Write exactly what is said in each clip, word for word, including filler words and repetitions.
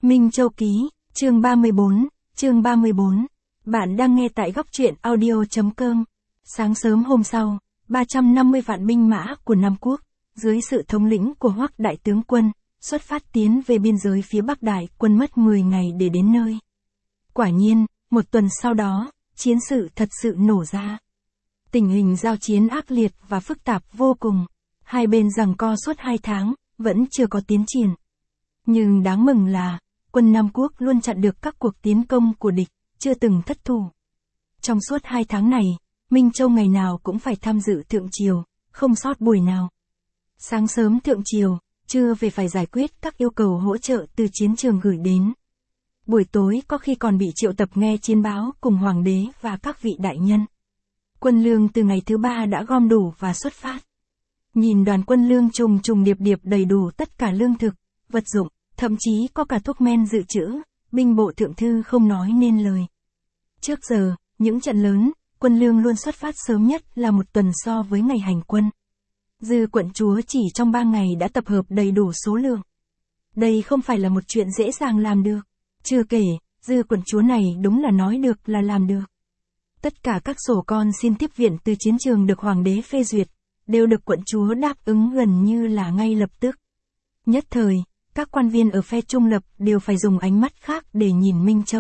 Minh Châu Ký, chương ba mươi bốn, chương ba mươi bốn. Bạn đang nghe tại góc truyện audio.com. Sáng sớm hôm sau, ba trăm năm mươi vạn binh mã của Nam Quốc, dưới sự thống lĩnh của Hoắc đại tướng quân, xuất phát tiến về biên giới phía Bắc Đại quân mất mười ngày để đến nơi. Quả nhiên, một tuần sau đó, chiến sự thật sự nổ ra. Tình hình giao chiến ác liệt và phức tạp vô cùng. Hai bên giằng co suốt hai tháng, vẫn chưa có tiến triển. Nhưng đáng mừng là, quân Nam Quốc luôn chặn được các cuộc tiến công của địch, chưa từng thất thủ. Trong suốt hai tháng này, Minh Châu ngày nào cũng phải tham dự thượng triều, không sót buổi nào. Sáng sớm thượng triều, trưa về phải giải quyết các yêu cầu hỗ trợ từ chiến trường gửi đến. Buổi tối có khi còn bị triệu tập nghe chiến báo cùng hoàng đế và các vị đại nhân. Quân lương từ ngày thứ ba đã gom đủ và xuất phát. Nhìn đoàn quân lương trùng trùng điệp điệp đầy đủ tất cả lương thực, vật dụng, thậm chí có cả thuốc men dự trữ, binh bộ thượng thư không nói nên lời. Trước giờ, những trận lớn, quân lương luôn xuất phát sớm nhất là một tuần so với ngày hành quân. Dư quận chúa chỉ trong ba ngày đã tập hợp đầy đủ số lượng. Đây không phải là một chuyện dễ dàng làm được. Chưa kể, dư quận chúa này đúng là nói được là làm được. Tất cả các sổ con xin tiếp viện từ chiến trường được hoàng đế phê duyệt, đều được quận chúa đáp ứng gần như là ngay lập tức. Nhất thời, các quan viên ở phe trung lập đều phải dùng ánh mắt khác để nhìn Minh Châu.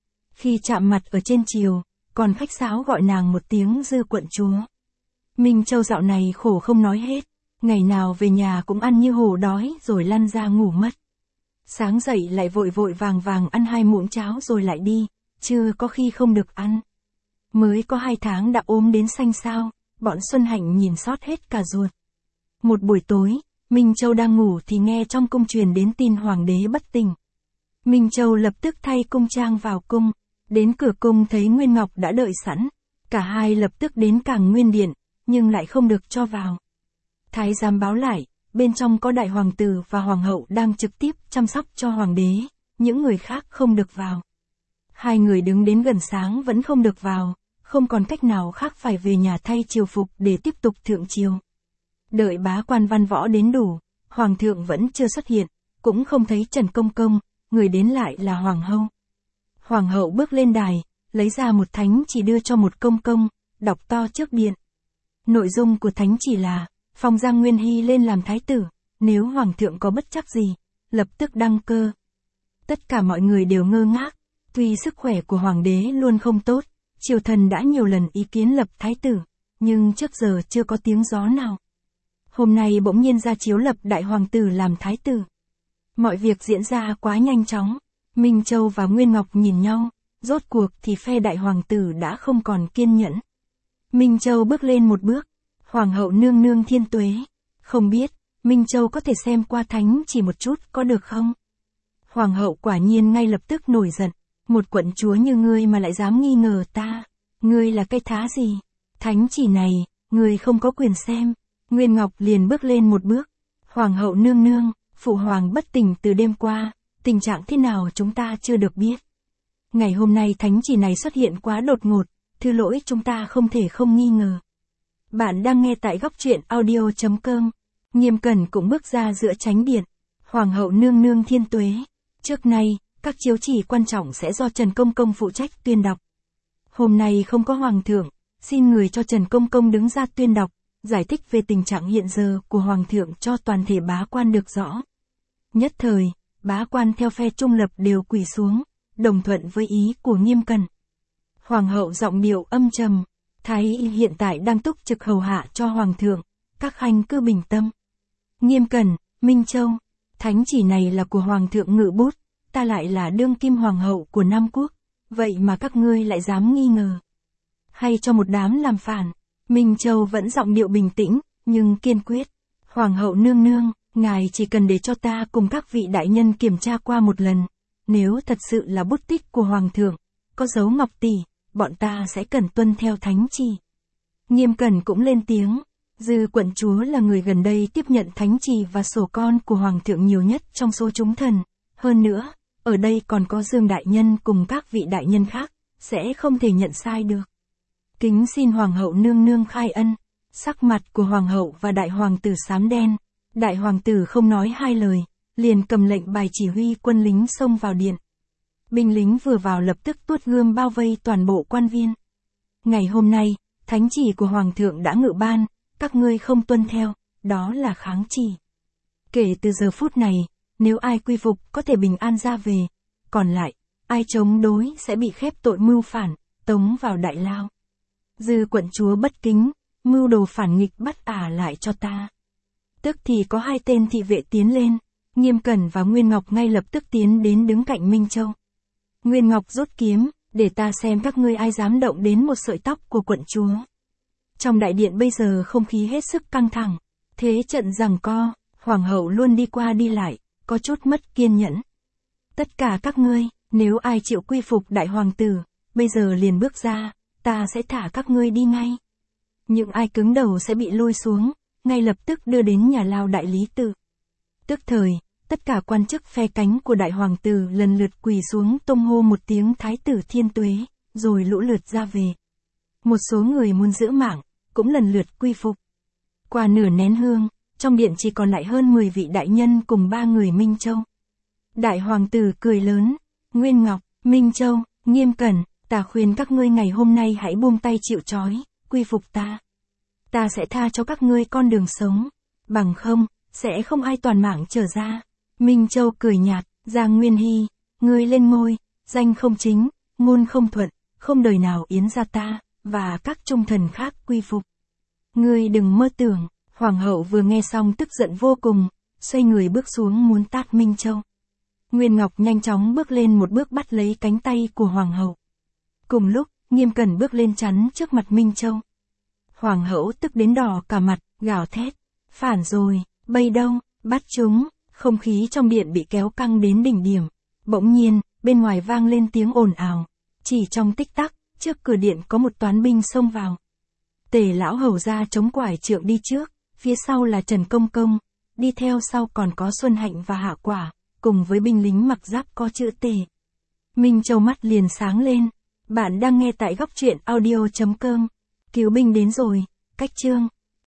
Khi chạm mặt ở trên triều, còn khách sáo gọi nàng một tiếng dư quận chúa. Minh Châu dạo này khổ không nói hết, ngày nào về nhà cũng ăn như hổ đói rồi lăn ra ngủ mất. Sáng dậy lại vội vội vàng vàng ăn hai muỗng cháo rồi lại đi, chưa có khi không được ăn. Mới có hai tháng đã ốm đến xanh xao, bọn Xuân Hạnh nhìn sót hết cả ruột. Một buổi tối, Minh Châu đang ngủ thì nghe trong cung truyền đến tin hoàng đế bất tỉnh. Minh Châu lập tức thay cung trang vào cung, đến cửa cung thấy Nguyên Ngọc đã đợi sẵn, cả hai lập tức đến Cảng Nguyên Điện, nhưng lại không được cho vào. Thái giám báo lại, bên trong có đại hoàng tử và hoàng hậu đang trực tiếp chăm sóc cho hoàng đế, những người khác không được vào. Hai người đứng đến gần sáng vẫn không được vào, không còn cách nào khác phải về nhà thay triều phục để tiếp tục thượng triều. Đợi bá quan văn võ đến đủ, hoàng thượng vẫn chưa xuất hiện, cũng không thấy Trần Công Công, người đến lại là hoàng hậu. Hoàng hậu bước lên đài, lấy ra một thánh chỉ đưa cho một công công, đọc to trước điện. Nội dung của thánh chỉ là, phong Giang Nguyên Hy lên làm thái tử, nếu hoàng thượng có bất trắc gì, lập tức đăng cơ. Tất cả mọi người đều ngơ ngác, tuy sức khỏe của hoàng đế luôn không tốt, triều thần đã nhiều lần ý kiến lập thái tử, nhưng trước giờ chưa có tiếng gió nào. Hôm nay bỗng nhiên ra chiếu lập đại hoàng tử làm thái tử. Mọi việc diễn ra quá nhanh chóng, Minh Châu và Nguyên Ngọc nhìn nhau, rốt cuộc thì phe đại hoàng tử đã không còn kiên nhẫn. Minh Châu bước lên một bước, hoàng hậu nương nương thiên tuế, không biết, Minh Châu có thể xem qua thánh chỉ một chút có được không? Hoàng hậu quả nhiên ngay lập tức nổi giận, một quận chúa như ngươi mà lại dám nghi ngờ ta, ngươi là cái thá gì? Thánh chỉ này, ngươi không có quyền xem. Nguyên Ngọc liền bước lên một bước, hoàng hậu nương nương, phụ hoàng bất tỉnh từ đêm qua, tình trạng thế nào chúng ta chưa được biết. Ngày hôm nay thánh chỉ này xuất hiện quá đột ngột, thứ lỗi chúng ta không thể không nghi ngờ. Bạn đang nghe tại góc truyện audio.com. Nghiêm Cẩn cũng bước ra giữa chánh điện. Hoàng hậu nương nương thiên tuế. Trước nay, các chiếu chỉ quan trọng sẽ do Trần Công Công phụ trách tuyên đọc. Hôm nay không có hoàng thượng, xin người cho Trần Công Công đứng ra tuyên đọc, giải thích về tình trạng hiện giờ của hoàng thượng cho toàn thể bá quan được rõ. Nhất thời, bá quan theo phe trung lập đều quỳ xuống, đồng thuận với ý của Nghiêm Cẩn. Hoàng hậu giọng điệu âm trầm, thái y hiện tại đang túc trực hầu hạ cho hoàng thượng, các khanh cứ bình tâm. Nghiêm Cẩn, Minh Châu, thánh chỉ này là của hoàng thượng ngự bút, ta lại là đương kim hoàng hậu của Nam Quốc, vậy mà các ngươi lại dám nghi ngờ. Hay cho một đám làm phản. Minh Châu vẫn giọng điệu bình tĩnh, nhưng kiên quyết. Hoàng hậu nương nương, ngài chỉ cần để cho ta cùng các vị đại nhân kiểm tra qua một lần. Nếu thật sự là bút tích của hoàng thượng, có dấu ngọc tỷ, bọn ta sẽ cần tuân theo thánh chỉ. Nghiêm Cẩn cũng lên tiếng. Dư quận chúa là người gần đây tiếp nhận thánh chỉ và sổ con của hoàng thượng nhiều nhất trong số chúng thần. Hơn nữa, ở đây còn có Dương đại nhân cùng các vị đại nhân khác, sẽ không thể nhận sai được. Kính xin hoàng hậu nương nương khai ân. Sắc mặt của hoàng hậu và đại hoàng tử xám đen. Đại hoàng tử không nói hai lời, liền cầm lệnh bài chỉ huy quân lính xông vào điện. Binh lính vừa vào lập tức tuốt gươm bao vây toàn bộ quan viên. Ngày hôm nay, thánh chỉ của Hoàng thượng đã ngự ban, các ngươi không tuân theo, đó là kháng chỉ. Kể từ giờ phút này, nếu ai quy phục có thể bình an ra về, còn lại, ai chống đối sẽ bị khép tội mưu phản, tống vào đại lao. Dư quận chúa bất kính, mưu đồ phản nghịch bắt ả lại cho ta. Tức thì có hai tên thị vệ tiến lên, Nghiêm Cẩn và Nguyên Ngọc ngay lập tức tiến đến đứng cạnh Minh Châu. Nguyên Ngọc rút kiếm, để ta xem các ngươi ai dám động đến một sợi tóc của quận chúa. Trong đại điện bây giờ không khí hết sức căng thẳng, thế trận giằng co, hoàng hậu luôn đi qua đi lại, có chút mất kiên nhẫn. Tất cả các ngươi, nếu ai chịu quy phục đại hoàng tử, bây giờ liền bước ra, ta sẽ thả các ngươi đi ngay. Những ai cứng đầu sẽ bị lôi xuống, ngay lập tức đưa đến nhà lao đại lý tự. Tức thời, tất cả quan chức phe cánh của đại hoàng tử lần lượt quỳ xuống tung hô một tiếng thái tử thiên tuế, rồi lũ lượt ra về. Một số người muốn giữ mạng, cũng lần lượt quy phục. Qua nửa nén hương, trong điện chỉ còn lại hơn mười vị đại nhân cùng ba người Minh Châu. Đại hoàng tử cười lớn, Nguyên Ngọc, Minh Châu, Nghiêm Cẩn, ta khuyên các ngươi ngày hôm nay hãy buông tay chịu trói, quy phục ta. Ta sẽ tha cho các ngươi con đường sống, bằng không, sẽ không ai toàn mạng trở ra. Minh Châu cười nhạt, Giang Nguyên Hy, ngươi lên ngôi, danh không chính, ngôn không thuận, không đời nào yến gia ta, và các trung thần khác quy phục. Ngươi đừng mơ tưởng. Hoàng hậu vừa nghe xong tức giận vô cùng, xoay người bước xuống muốn tát Minh Châu. Nguyên Ngọc nhanh chóng bước lên một bước bắt lấy cánh tay của Hoàng hậu. Cùng lúc, Nghiêm Cẩn bước lên chắn trước mặt Minh Châu. Hoàng hậu tức đến đỏ cả mặt, gào thét. Phản rồi, bây đâu, bắt chúng. Không khí trong điện bị kéo căng đến đỉnh điểm. Bỗng nhiên, bên ngoài vang lên tiếng ồn ào. Chỉ trong tích tắc, trước cửa điện có một toán binh xông vào. Tề lão hầu ra chống quải trượng đi trước, phía sau là Trần Công Công, đi theo sau còn có Xuân Hạnh và Hạ Quả, cùng với binh lính mặc giáp có chữ Tề. Minh Châu mắt liền sáng lên. Bạn đang nghe tại góc truyện audio chấm com. Cứu binh đến rồi, cách chương.